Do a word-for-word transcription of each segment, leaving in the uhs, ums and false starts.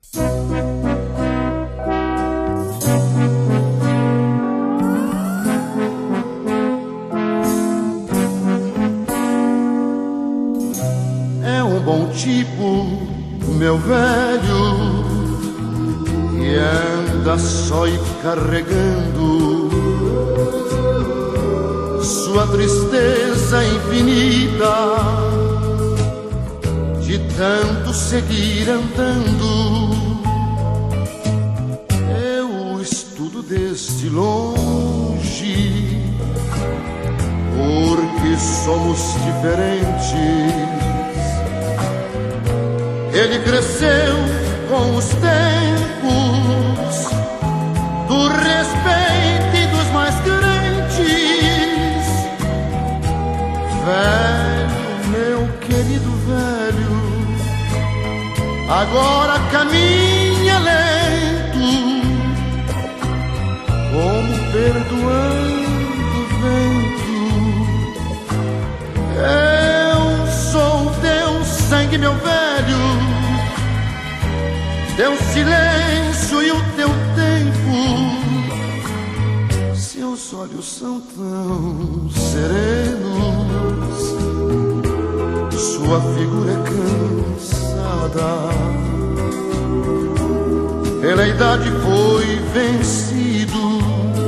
É um bom tipo, meu velho, que anda só e carregando sua tristeza infinita de tanto seguir andando. Eu estudo desde longe, porque somos diferentes. Ele cresceu com os tempos do respeito e dos mais crentes. Velho, meu querido velho, agora caminha lento, como perdoando o vento. Eu sou teu sangue, meu velho, teu silêncio e o teu tempo. Seus olhos são tão serenos, sua figura é cansada. Pela idade foi vencido,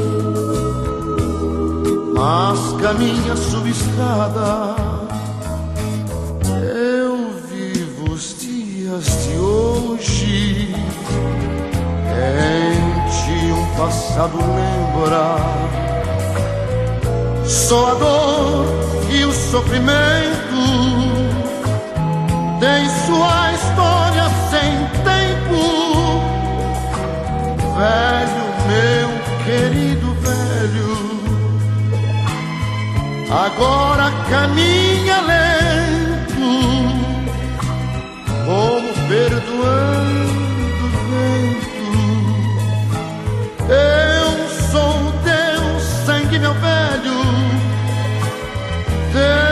mas caminha subescada. Eu vivo os dias de hoje, em ti um passado lembra, só a dor e o sofrimento tem sua história sem tempo. Velho, meu querido velho, agora caminha lento, como perdoando o vento. Eu sou teu sangue, meu velho, teu